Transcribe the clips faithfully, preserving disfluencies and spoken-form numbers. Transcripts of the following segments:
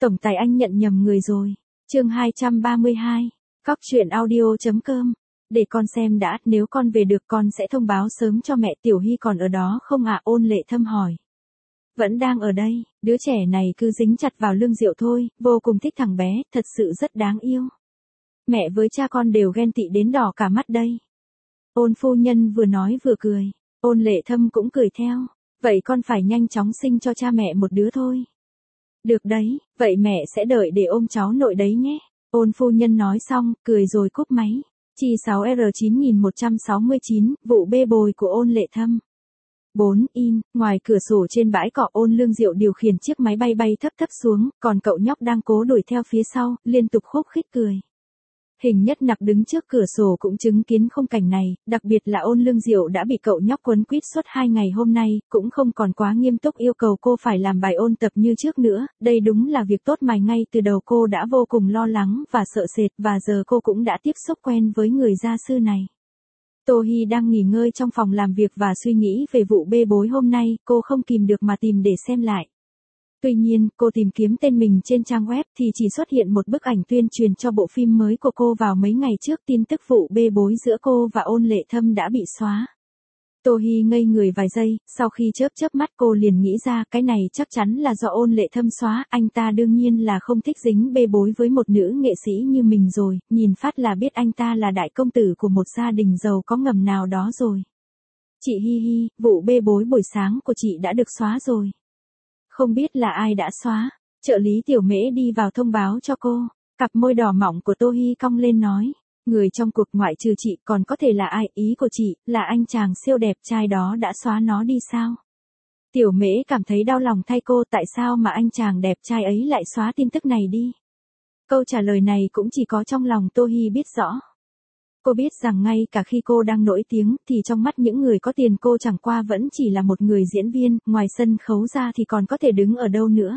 Tổng tài anh nhận nhầm người rồi. Chương hai trăm ba mươi hai. Cóc truyện audio chấm com. Để con xem đã, nếu con về được con sẽ thông báo sớm cho mẹ. Tiểu Hy còn ở đó không ạ? Ôn Lệ Thâm hỏi. Vẫn đang ở đây, đứa trẻ này cứ dính chặt vào Lương Diệu thôi, vô cùng thích thằng bé, thật sự rất đáng yêu. Mẹ với cha con đều ghen tị đến đỏ cả mắt đây. Ôn phu nhân vừa nói vừa cười. Ôn Lệ Thâm cũng cười theo. Vậy con phải nhanh chóng sinh cho cha mẹ một đứa thôi. Được đấy, vậy mẹ sẽ đợi để ôm cháu nội đấy nhé. Ôn phu nhân nói xong, cười rồi cúp máy. Chi sáu R chín nghìn một trăm sáu mươi chín, vụ bê bối của Ôn Lệ Thâm. bốn. In, ngoài cửa sổ trên bãi cỏ Ôn Lương Diệu điều khiển chiếc máy bay bay thấp thấp xuống, còn cậu nhóc đang cố đuổi theo phía sau, liên tục khúc khích cười. Hình Nhất Nặc đứng trước cửa sổ cũng chứng kiến khung cảnh này, đặc biệt là Ôn Lương Diệu đã bị cậu nhóc quấn quýt suốt hai ngày hôm nay, cũng không còn quá nghiêm túc yêu cầu cô phải làm bài ôn tập như trước nữa, đây đúng là việc tốt mà ngay từ đầu cô đã vô cùng lo lắng và sợ sệt, và giờ cô cũng đã tiếp xúc quen với người gia sư này. Tô Hy đang nghỉ ngơi trong phòng làm việc và suy nghĩ về vụ bê bối hôm nay, cô không kìm được mà tìm để xem lại. Tuy nhiên, cô tìm kiếm tên mình trên trang web thì chỉ xuất hiện một bức ảnh tuyên truyền cho bộ phim mới của cô vào mấy ngày trước. Tin tức vụ bê bối giữa cô và Ôn Lệ Thâm đã bị xóa. Tô Hy ngây người vài giây, sau khi chớp chớp mắt cô liền nghĩ ra cái này chắc chắn là do Ôn Lệ Thâm xóa. Anh ta đương nhiên là không thích dính bê bối với một nữ nghệ sĩ như mình rồi, nhìn phát là biết anh ta là đại công tử của một gia đình giàu có ngầm nào đó rồi. Chị Hi Hi, vụ bê bối buổi sáng của chị đã được xóa rồi. Không biết là ai đã xóa, trợ lý Tiểu Mễ đi vào thông báo cho cô. Cặp môi đỏ mọng của Tô Hy cong lên nói, người trong cuộc ngoại trừ chị còn có thể là ai? Ý của chị là anh chàng siêu đẹp trai đó đã xóa nó đi sao? Tiểu Mễ cảm thấy đau lòng thay cô, tại sao mà anh chàng đẹp trai ấy lại xóa tin tức này đi? Câu trả lời này cũng chỉ có trong lòng Tô Hy biết rõ. Cô biết rằng ngay cả khi cô đang nổi tiếng thì trong mắt những người có tiền cô chẳng qua vẫn chỉ là một người diễn viên, ngoài sân khấu ra thì còn có thể đứng ở đâu nữa.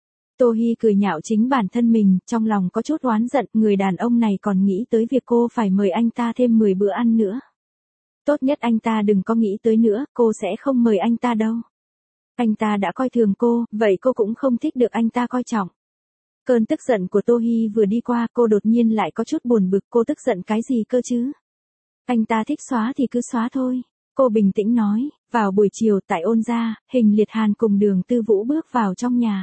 Tô Hy cười nhạo chính bản thân mình, trong lòng có chút oán giận, người đàn ông này còn nghĩ tới việc cô phải mời anh ta thêm mười bữa ăn nữa. Tốt nhất anh ta đừng có nghĩ tới nữa, cô sẽ không mời anh ta đâu. Anh ta đã coi thường cô, vậy cô cũng không thích được anh ta coi trọng. Cơn tức giận của Tô Hy vừa đi qua, cô đột nhiên lại có chút buồn bực, cô tức giận cái gì cơ chứ? Anh ta thích xóa thì cứ xóa thôi. Cô bình tĩnh nói. Vào buổi chiều tại Ôn gia, Hình Liệt Hàn cùng Đường Tư Vũ bước vào trong nhà.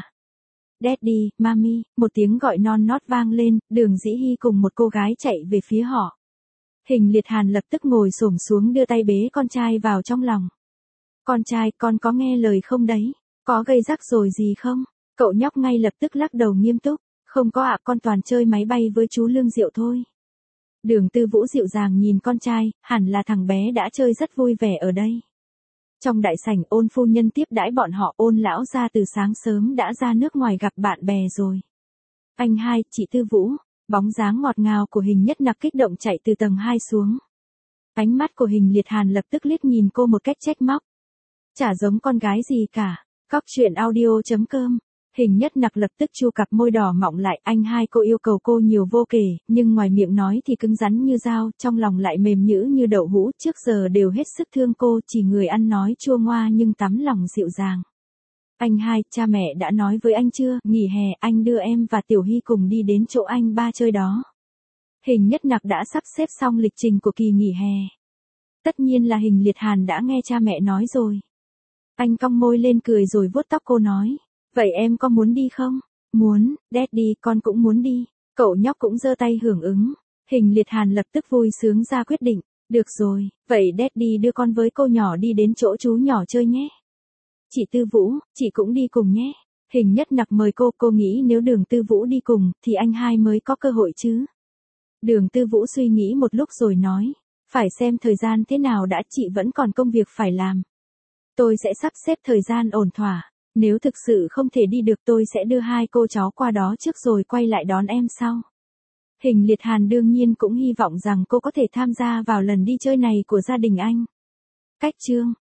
Daddy, Mami, một tiếng gọi non nót vang lên, Đường Dĩ Hy cùng một cô gái chạy về phía họ. Hình Liệt Hàn lập tức ngồi xổm xuống đưa tay bế con trai vào trong lòng. Con trai, con có nghe lời không đấy? Có gây rắc rồi gì không? Cậu nhóc ngay lập tức lắc đầu nghiêm túc. Không có ạ, con toàn chơi máy bay với chú Lương Diệu thôi. Đường Tư Vũ dịu dàng nhìn con trai, hẳn là thằng bé đã chơi rất vui vẻ ở đây. Trong đại sảnh, Ôn phu nhân tiếp đãi bọn họ. Ôn lão gia từ sáng sớm đã ra nước ngoài gặp bạn bè rồi. Anh hai, chị Tư Vũ, bóng dáng ngọt ngào của Hình Nhất Nặc kích động chạy từ tầng hai xuống. Ánh mắt của Hình Liệt Hàn lập tức liếc nhìn cô một cách trách móc. Chả giống con gái gì cả. Cóc truyện audio chấm com. Hình Nhất Nặc lập tức chu cặp môi đỏ mọng lại. Anh hai, cô yêu cầu cô nhiều vô kể, nhưng ngoài miệng nói thì cứng rắn như dao, trong lòng lại mềm nhữ như đậu hũ, trước giờ đều hết sức thương cô, chỉ người ăn nói chua ngoa nhưng tấm lòng dịu dàng. Anh hai, cha mẹ đã nói với anh chưa? Nghỉ hè anh đưa em và Tiểu Hy cùng đi đến chỗ anh ba chơi đó. Hình Nhất Nặc đã sắp xếp xong lịch trình của kỳ nghỉ hè. Tất nhiên là Hình Liệt Hàn đã nghe cha mẹ nói rồi. Anh cong môi lên cười rồi vuốt tóc cô nói. Vậy em có muốn đi không? Muốn, Daddy, con cũng muốn đi. Cậu nhóc cũng giơ tay hưởng ứng. Hình Liệt Hàn lập tức vui sướng ra quyết định. Được rồi, vậy Daddy đưa con với cô nhỏ đi đến chỗ chú nhỏ chơi nhé. Chị Tư Vũ, chị cũng đi cùng nhé. Hình Nhất Nặc mời cô, cô nghĩ nếu Đường Tư Vũ đi cùng, thì anh hai mới có cơ hội chứ. Đường Tư Vũ suy nghĩ một lúc rồi nói. Phải xem thời gian thế nào đã, chị vẫn còn công việc phải làm. Tôi sẽ sắp xếp thời gian ổn thỏa. Nếu thực sự không thể đi được tôi sẽ đưa hai cô cháu qua đó trước rồi quay lại đón em sau. Hình Liệt Hàn đương nhiên cũng hy vọng rằng cô có thể tham gia vào lần đi chơi này của gia đình anh. Cách chương